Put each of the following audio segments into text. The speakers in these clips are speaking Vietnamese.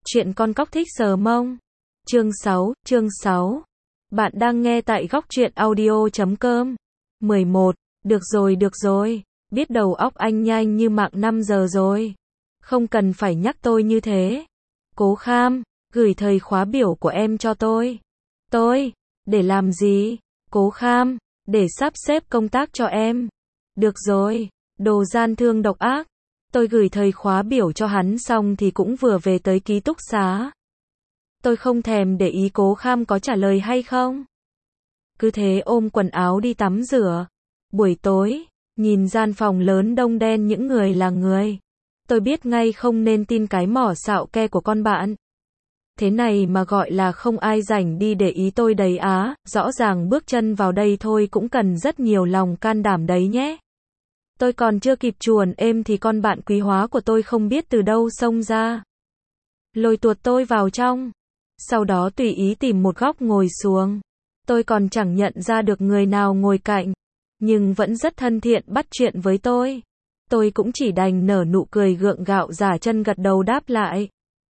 Chuyện con cóc thích sờ mông. Chương 6. Bạn đang nghe tại góc truyện audio.com. 11. Được rồi. Biết đầu óc anh nhanh như mạng 5 giờ rồi. Không cần phải nhắc tôi như thế. Cố Kham, gửi thời khóa biểu của em cho tôi. Để làm gì? Cố Kham, để sắp xếp công tác cho em. Được rồi, đồ gian thương độc ác. Tôi gửi thời khóa biểu cho hắn xong thì cũng vừa về tới ký túc xá. Tôi không thèm để ý Cố Kham có trả lời hay không. Cứ thế ôm quần áo đi tắm rửa. Buổi tối, nhìn gian phòng lớn đông đen những người là người. Tôi biết ngay không nên tin cái mỏ xạo ke của con bạn. Thế này mà gọi là không ai rảnh đi để ý tôi đấy á, rõ ràng bước chân vào đây thôi cũng cần rất nhiều lòng can đảm đấy nhé. Tôi còn chưa kịp chuồn êm thì con bạn quý hóa của tôi không biết từ đâu xông ra. Lôi tuột tôi vào trong. Sau đó tùy ý tìm một góc ngồi xuống. Tôi còn chẳng nhận ra được người nào ngồi cạnh. Nhưng vẫn rất thân thiện bắt chuyện với tôi. Tôi cũng chỉ đành nở nụ cười gượng gạo giả chân gật đầu đáp lại.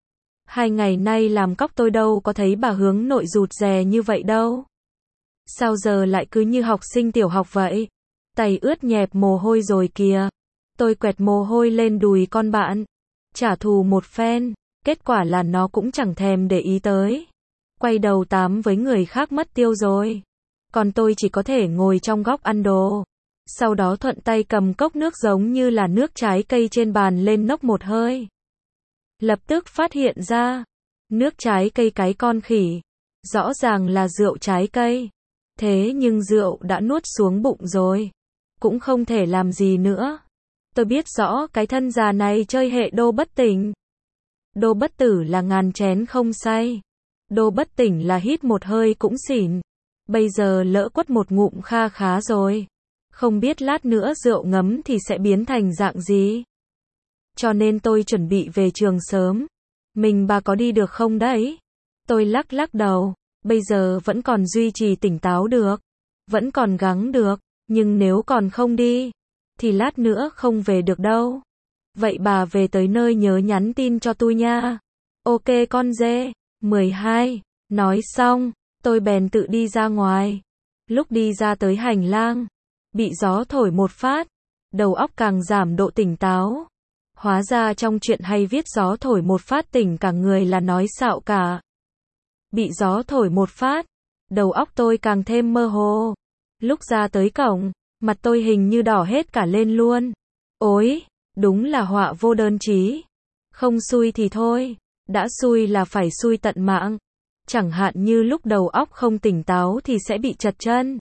2 ngày nay làm cóc tôi đâu có thấy bà hướng nội rụt rè như vậy đâu. Sao giờ lại cứ như học sinh tiểu học vậy? Tay ướt nhẹp mồ hôi rồi kìa. Tôi quẹt mồ hôi lên đùi con bạn. Trả thù một phen. Kết quả là nó cũng chẳng thèm để ý tới. Quay đầu tám với người khác mất tiêu rồi. Còn tôi chỉ có thể ngồi trong góc ăn đồ. Sau đó thuận tay cầm cốc nước giống như là nước trái cây trên bàn lên nốc một hơi. Lập tức phát hiện ra. Nước trái cây cái con khỉ. Rõ ràng là rượu trái cây. Thế nhưng rượu đã nuốt xuống bụng rồi. Cũng không thể làm gì nữa. Tôi biết rõ cái thân già này chơi hệ đô bất tỉnh. Đô bất tử là ngàn chén không say. Đô bất tỉnh là hít một hơi cũng xỉn. Bây giờ lỡ quất một ngụm kha khá rồi. Không biết lát nữa rượu ngấm thì sẽ biến thành dạng gì. Cho nên tôi chuẩn bị về trường sớm. Mình bà có đi được không đấy? Tôi lắc đầu. Bây giờ vẫn còn duy trì tỉnh táo được. Vẫn còn gắng được. Nhưng nếu còn không đi, thì lát nữa không về được đâu. Vậy bà về tới nơi nhớ nhắn tin cho tôi nha. Ok con dê. 12. Nói xong, tôi bèn tự đi ra ngoài. Lúc đi ra tới hành lang, bị gió thổi một phát, đầu óc càng giảm độ tỉnh táo. Hóa ra trong chuyện hay viết gió thổi một phát tỉnh cả người là nói xạo cả. Bị gió thổi một phát, đầu óc tôi càng thêm mơ hồ. Lúc ra tới cổng, mặt tôi hình như đỏ hết cả lên luôn. Ôi, đúng là họa vô đơn chí. Không xui thì thôi, đã xui là phải xui tận mạng. Chẳng hạn như lúc đầu óc không tỉnh táo thì sẽ bị trật chân.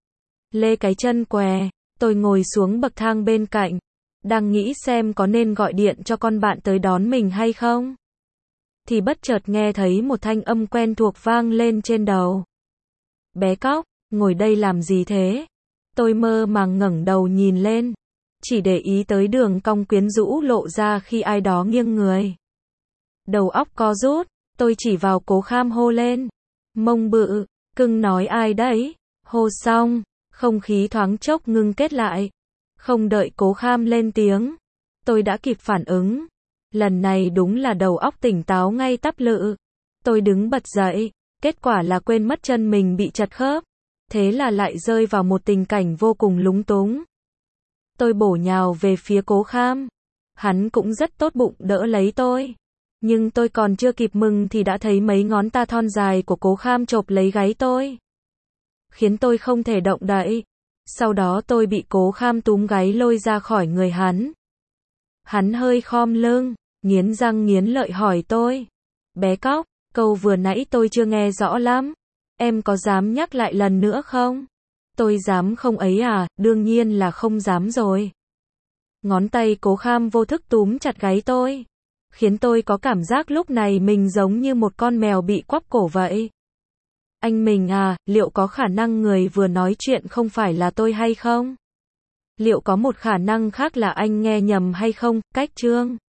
Lê cái chân què, tôi ngồi xuống bậc thang bên cạnh. Đang nghĩ xem có nên gọi điện cho con bạn tới đón mình hay không. Thì bất chợt nghe thấy một thanh âm quen thuộc vang lên trên đầu. Bé cóc, ngồi đây làm gì thế? Tôi mơ màng ngẩng đầu nhìn lên. Chỉ để ý tới đường cong quyến rũ lộ ra khi ai đó nghiêng người. Đầu óc co rút, tôi chỉ vào Cố Kham hô lên. Mông bự, cưng nói ai đấy? Hô xong, không khí thoáng chốc ngưng kết lại. Không đợi Cố Kham lên tiếng, tôi đã kịp phản ứng. Lần này đúng là đầu óc tỉnh táo ngay tắp lự. Tôi đứng bật dậy, kết quả là quên mất chân mình bị chật khớp. Thế là lại rơi vào một tình cảnh vô cùng lúng túng. Tôi bổ nhào về phía Cố Kham. Hắn cũng rất tốt bụng đỡ lấy tôi. Nhưng tôi còn chưa kịp mừng thì đã thấy mấy ngón ta thon dài của Cố Kham chộp lấy gáy tôi. Khiến tôi không thể động đậy. Sau đó tôi bị Cố Kham túm gáy lôi ra khỏi người hắn. Hắn hơi khom lưng, nghiến răng nghiến lợi hỏi tôi. Bé cóc, câu vừa nãy tôi chưa nghe rõ lắm. Em có dám nhắc lại lần nữa không? Tôi dám không ấy à, đương nhiên là không dám rồi. Ngón tay Cố Kham vô thức túm chặt gáy tôi. Khiến tôi có cảm giác lúc này mình giống như một con mèo bị quắp cổ vậy. Anh mình à, liệu có khả năng người vừa nói chuyện không phải là tôi hay không? Liệu có một khả năng khác là anh nghe nhầm hay không? Cách chương